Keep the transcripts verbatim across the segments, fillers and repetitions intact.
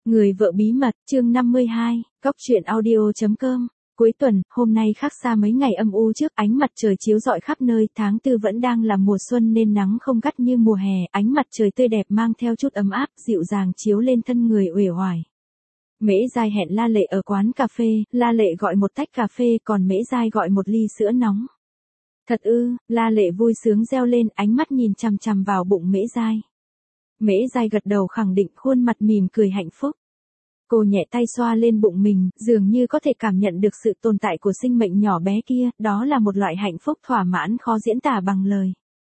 Người vợ bí mật, chương năm mươi hai, Góc truyện audio chấm com. Cuối tuần, hôm nay khác xa mấy ngày âm u trước, ánh mặt trời chiếu rọi khắp nơi, tháng tư vẫn đang là mùa xuân nên nắng không gắt như mùa hè, ánh mặt trời tươi đẹp mang theo chút ấm áp, dịu dàng chiếu lên thân người uể oải. Mễ Giai hẹn La Lệ ở quán cà phê, La Lệ gọi một tách cà phê còn Mễ Giai gọi một ly sữa nóng. Thật ư, La Lệ vui sướng reo lên, ánh mắt nhìn chằm chằm vào bụng Mễ Giai. Mễ Giai gật đầu khẳng định, khuôn mặt mỉm cười hạnh phúc. Cô nhẹ tay xoa lên bụng mình, dường như có thể cảm nhận được sự tồn tại của sinh mệnh nhỏ bé kia, đó là một loại hạnh phúc thỏa mãn khó diễn tả bằng lời.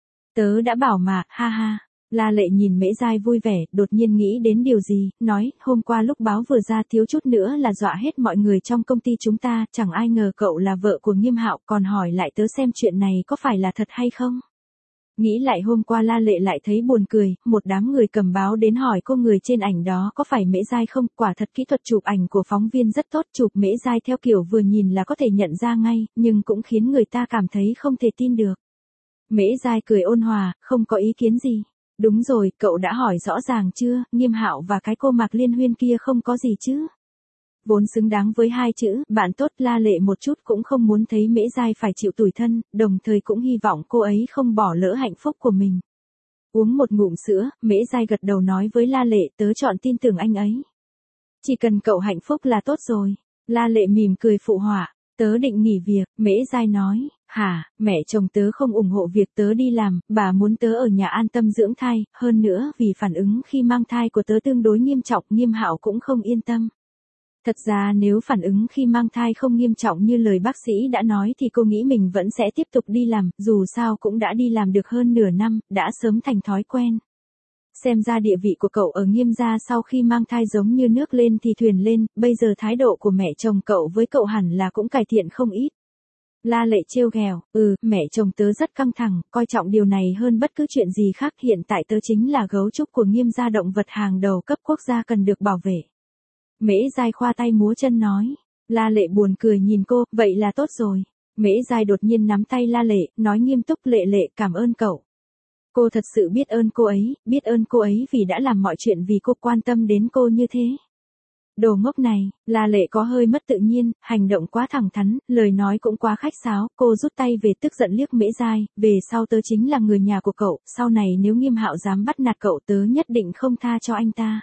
Tớ đã bảo mà, ha ha. La Lệ nhìn Mễ Giai vui vẻ, đột nhiên nghĩ đến điều gì, nói, hôm qua lúc báo vừa ra thiếu chút nữa là dọa hết mọi người trong công ty chúng ta, chẳng ai ngờ cậu là vợ của Nghiêm Hạo, còn hỏi lại tớ xem chuyện này có phải là thật hay không. Nghĩ lại hôm qua La Lệ lại thấy buồn cười, một đám người cầm báo đến hỏi cô người trên ảnh đó có phải Mễ Giai không, quả thật kỹ thuật chụp ảnh của phóng viên rất tốt, chụp Mễ Giai theo kiểu vừa nhìn là có thể nhận ra ngay, nhưng cũng khiến người ta cảm thấy không thể tin được. Mễ Giai cười ôn hòa, không có ý kiến gì. Đúng rồi, cậu đã hỏi rõ ràng chưa, Nghiêm Hạo và cái cô Mạc Liên Huyên kia không có gì chứ. Vốn xứng đáng với hai chữ, bạn tốt, La Lệ một chút cũng không muốn thấy Mễ Giai phải chịu tủi thân, đồng thời cũng hy vọng cô ấy không bỏ lỡ hạnh phúc của mình. Uống một ngụm sữa, Mễ Giai gật đầu nói với La Lệ, tớ chọn tin tưởng anh ấy. Chỉ cần cậu hạnh phúc là tốt rồi. La Lệ mỉm cười phụ họa, tớ định nghỉ việc, Mễ Giai nói, hả, mẹ chồng tớ không ủng hộ việc tớ đi làm, bà muốn tớ ở nhà an tâm dưỡng thai, hơn nữa vì phản ứng khi mang thai của tớ tương đối nghiêm trọng, Nghiêm Hạo cũng không yên tâm. Thật ra nếu phản ứng khi mang thai không nghiêm trọng như lời bác sĩ đã nói thì cô nghĩ mình vẫn sẽ tiếp tục đi làm, dù sao cũng đã đi làm được hơn nửa năm, đã sớm thành thói quen. Xem ra địa vị của cậu ở Nghiêm gia sau khi mang thai giống như nước lên thì thuyền lên, bây giờ thái độ của mẹ chồng cậu với cậu hẳn là cũng cải thiện không ít. La Lệ trêu ghẹo, ừ, mẹ chồng tớ rất căng thẳng, coi trọng điều này hơn bất cứ chuyện gì khác, hiện tại tớ chính là gấu trúc của Nghiêm gia, động vật hàng đầu cấp quốc gia cần được bảo vệ. Mễ Giai khoa tay múa chân nói. La Lệ buồn cười nhìn cô, vậy là tốt rồi. Mễ Giai đột nhiên nắm tay La Lệ, nói nghiêm túc, Lệ Lệ cảm ơn cậu. Cô thật sự biết ơn cô ấy, biết ơn cô ấy vì đã làm mọi chuyện vì cô, quan tâm đến cô như thế. Đồ ngốc này, La Lệ có hơi mất tự nhiên, hành động quá thẳng thắn, lời nói cũng quá khách sáo, cô rút tay về tức giận liếc Mễ Giai, về sau tớ chính là người nhà của cậu, sau này nếu Nghiêm Hạo dám bắt nạt cậu tớ nhất định không tha cho anh ta.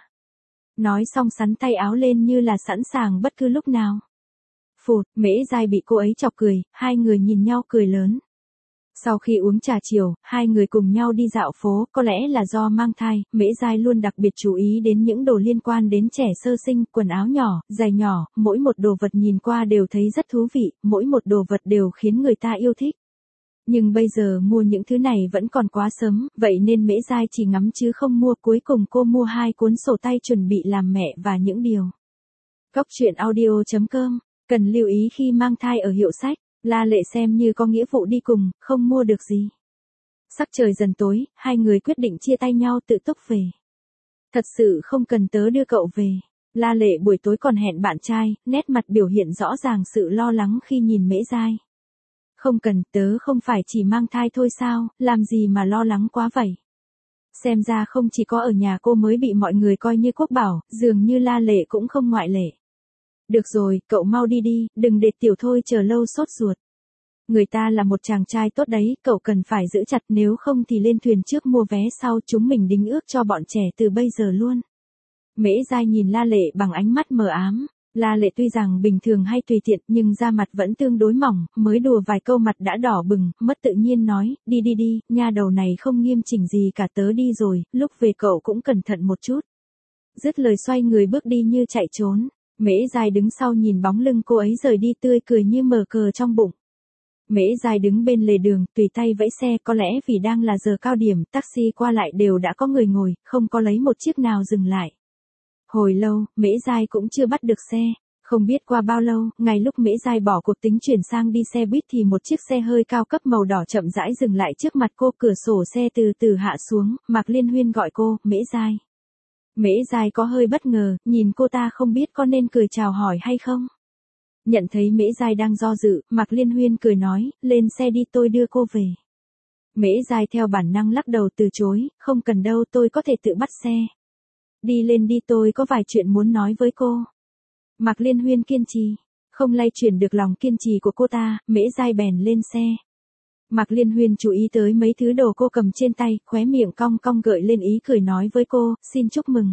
Nói xong sắn tay áo lên như là sẵn sàng bất cứ lúc nào. Phụt, Mễ Giai bị cô ấy chọc cười, hai người nhìn nhau cười lớn. Sau khi uống trà chiều, hai người cùng nhau đi dạo phố, có lẽ là do mang thai, Mễ Giai luôn đặc biệt chú ý đến những đồ liên quan đến trẻ sơ sinh, quần áo nhỏ, giày nhỏ, mỗi một đồ vật nhìn qua đều thấy rất thú vị, mỗi một đồ vật đều khiến người ta yêu thích. Nhưng bây giờ mua những thứ này vẫn còn quá sớm, vậy nên Mễ Giai chỉ ngắm chứ không mua, cuối cùng cô mua hai cuốn sổ tay chuẩn bị làm mẹ và những điều. Góc truyện audio chấm com, cần lưu ý khi mang thai ở hiệu sách, La Lệ xem như có nghĩa vụ đi cùng, không mua được gì. Sắc trời dần tối, hai người quyết định chia tay nhau tự túc về. Thật sự không cần tớ đưa cậu về. La Lệ buổi tối còn hẹn bạn trai, nét mặt biểu hiện rõ ràng sự lo lắng khi nhìn Mễ Giai. Không cần, tớ không phải chỉ mang thai thôi sao, làm gì mà lo lắng quá vậy. Xem ra không chỉ có ở nhà cô mới bị mọi người coi như quốc bảo, dường như La Lệ cũng không ngoại lệ. Được rồi, cậu mau đi đi, đừng để tiểu thôi chờ lâu sốt ruột. Người ta là một chàng trai tốt đấy, cậu cần phải giữ chặt, nếu không thì lên thuyền trước mua vé sau, chúng mình đính ước cho bọn trẻ từ bây giờ luôn. Mễ Giai nhìn La Lệ bằng ánh mắt mờ ám. La Lệ tuy rằng bình thường hay tùy tiện nhưng da mặt vẫn tương đối mỏng, mới đùa vài câu mặt đã đỏ bừng, mất tự nhiên nói, đi đi đi, nha đầu này không nghiêm chỉnh gì cả, tớ đi rồi, lúc về cậu cũng cẩn thận một chút. Dứt lời xoay người bước đi như chạy trốn, Mễ Giai đứng sau nhìn bóng lưng cô ấy rời đi tươi cười như mở cờ trong bụng. Mễ Giai đứng bên lề đường, tùy tay vẫy xe, có lẽ vì đang là giờ cao điểm, taxi qua lại đều đã có người ngồi, không có lấy một chiếc nào dừng lại. Hồi lâu, Mễ Giai cũng chưa bắt được xe. Không biết qua bao lâu, ngay lúc Mễ Giai bỏ cuộc tính chuyển sang đi xe buýt thì một chiếc xe hơi cao cấp màu đỏ chậm rãi dừng lại trước mặt cô, cửa sổ xe từ từ hạ xuống, Mạc Liên Huyên gọi cô, Mễ Giai. Mễ Giai có hơi bất ngờ, nhìn cô ta không biết có nên cười chào hỏi hay không. Nhận thấy Mễ Giai đang do dự, Mạc Liên Huyên cười nói, lên xe đi tôi đưa cô về. Mễ Giai theo bản năng lắc đầu từ chối, không cần đâu tôi có thể tự bắt xe. Đi lên đi, tôi có vài chuyện muốn nói với cô. Mạc Liên Huyên kiên trì, không lay chuyển được lòng kiên trì của cô ta, Mễ Giai bèn lên xe. Mạc Liên Huyên chú ý tới mấy thứ đồ cô cầm trên tay, khóe miệng cong cong gợi lên ý cười nói với cô, xin chúc mừng.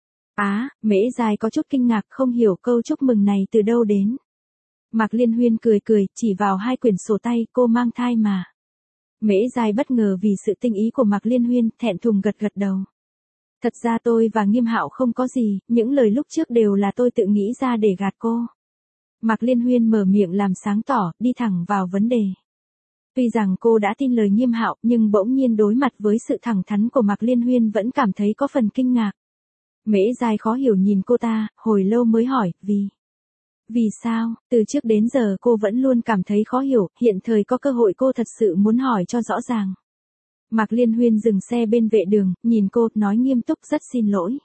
Á, Mễ Giai có chút kinh ngạc không hiểu câu chúc mừng này từ đâu đến. Mạc Liên Huyên cười cười, chỉ vào hai quyển sổ tay, cô mang thai mà. Mễ Giai bất ngờ vì sự tinh ý của Mạc Liên Huyên, thẹn thùng gật gật đầu. Thật ra tôi và Nghiêm Hạo không có gì, những lời lúc trước đều là tôi tự nghĩ ra để gạt cô. Mạc Liên Huyên mở miệng làm sáng tỏ, đi thẳng vào vấn đề. Tuy rằng cô đã tin lời Nghiêm Hạo, nhưng bỗng nhiên đối mặt với sự thẳng thắn của Mạc Liên Huyên vẫn cảm thấy có phần kinh ngạc. Mễ Giai khó hiểu nhìn cô ta, hồi lâu mới hỏi, vì... Vì sao, từ trước đến giờ cô vẫn luôn cảm thấy khó hiểu, hiện thời có cơ hội cô thật sự muốn hỏi cho rõ ràng. Mạc Liên Huyên dừng xe bên vệ đường, nhìn cô, nói nghiêm túc rất xin lỗi.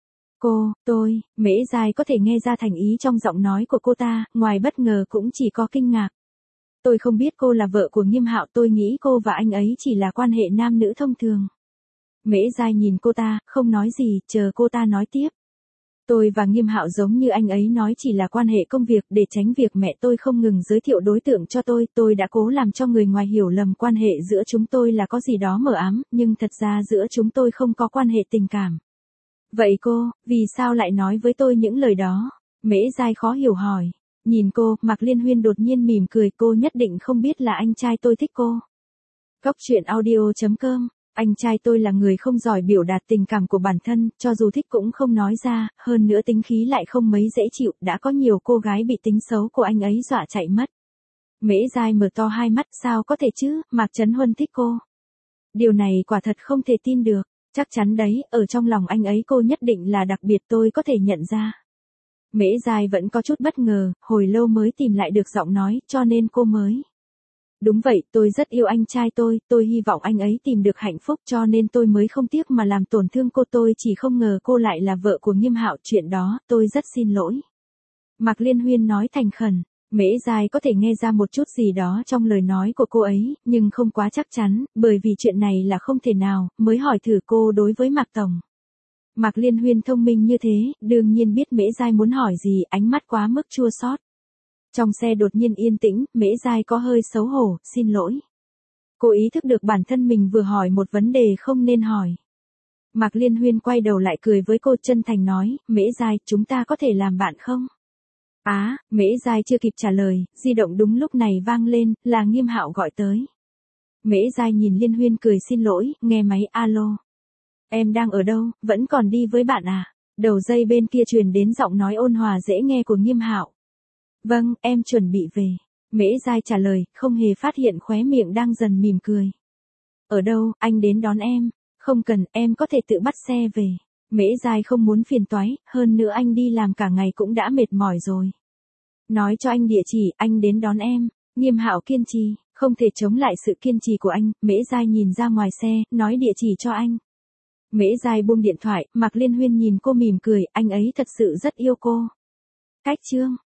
Cô, tôi, Mễ Giai có thể nghe ra thành ý trong giọng nói của cô ta, ngoài bất ngờ cũng chỉ có kinh ngạc. Tôi không biết cô là vợ của Nghiêm Hạo, tôi nghĩ cô và anh ấy chỉ là quan hệ nam nữ thông thường. Mễ Giai nhìn cô ta, không nói gì, chờ cô ta nói tiếp. Tôi và Nghiêm Hạo giống như anh ấy nói chỉ là quan hệ công việc, để tránh việc mẹ tôi không ngừng giới thiệu đối tượng cho tôi, tôi đã cố làm cho người ngoài hiểu lầm quan hệ giữa chúng tôi là có gì đó mờ ám, nhưng thật ra giữa chúng tôi không có quan hệ tình cảm. Vậy cô, vì sao lại nói với tôi những lời đó? Mễ Giai khó hiểu hỏi. Nhìn cô, Mạc Liên Huyên đột nhiên mỉm cười, cô nhất định không biết là anh trai tôi thích cô. Góc truyện audio chấm com. Anh trai tôi là người không giỏi biểu đạt tình cảm của bản thân, cho dù thích cũng không nói ra, hơn nữa tính khí lại không mấy dễ chịu, đã có nhiều cô gái bị tính xấu của anh ấy dọa chạy mất. Mễ Giai mở to hai mắt, sao có thể chứ, Mạc Trấn Huân thích cô. Điều này quả thật không thể tin được, chắc chắn đấy, ở trong lòng anh ấy cô nhất định là đặc biệt, tôi có thể nhận ra. Mễ Giai vẫn có chút bất ngờ, hồi lâu mới tìm lại được giọng nói, cho nên cô mới. Đúng vậy, tôi rất yêu anh trai tôi, tôi hy vọng anh ấy tìm được hạnh phúc cho nên tôi mới không tiếc mà làm tổn thương cô, tôi chỉ không ngờ cô lại là vợ của Nghiêm Hạo, chuyện đó, tôi rất xin lỗi. Mạc Liên Huyên nói thành khẩn, Mễ Giai có thể nghe ra một chút gì đó trong lời nói của cô ấy, nhưng không quá chắc chắn, bởi vì chuyện này là không thể nào, mới hỏi thử cô đối với Mạc Tổng. Mạc Liên Huyên thông minh như thế, đương nhiên biết Mễ Giai muốn hỏi gì, ánh mắt quá mức chua xót. Trong xe đột nhiên yên tĩnh, Mễ Giai có hơi xấu hổ, xin lỗi. Cô ý thức được bản thân mình vừa hỏi một vấn đề không nên hỏi. Mạc Liên Huyên quay đầu lại cười với cô, chân thành nói, Mễ Giai, chúng ta có thể làm bạn không? Á, Mễ Giai chưa kịp trả lời, di động đúng lúc này vang lên, là Nghiêm Hạo gọi tới. Mễ Giai nhìn Liên Huyên cười xin lỗi, nghe máy, alo. Em đang ở đâu, vẫn còn đi với bạn à? Đầu dây bên kia truyền đến giọng nói ôn hòa dễ nghe của Nghiêm Hạo. Vâng, em chuẩn bị về. Mễ Giai trả lời, không hề phát hiện khóe miệng đang dần mỉm cười. Ở đâu, anh đến đón em. Không cần, em có thể tự bắt xe về. Mễ Giai không muốn phiền toái, hơn nữa anh đi làm cả ngày cũng đã mệt mỏi rồi. Nói cho anh địa chỉ, anh đến đón em. Nghiêm Hạo kiên trì, không thể chống lại sự kiên trì của anh. Mễ Giai nhìn ra ngoài xe, nói địa chỉ cho anh. Mễ Giai buông điện thoại, Mạc Liên Huyên nhìn cô mỉm cười, anh ấy thật sự rất yêu cô. Cách chương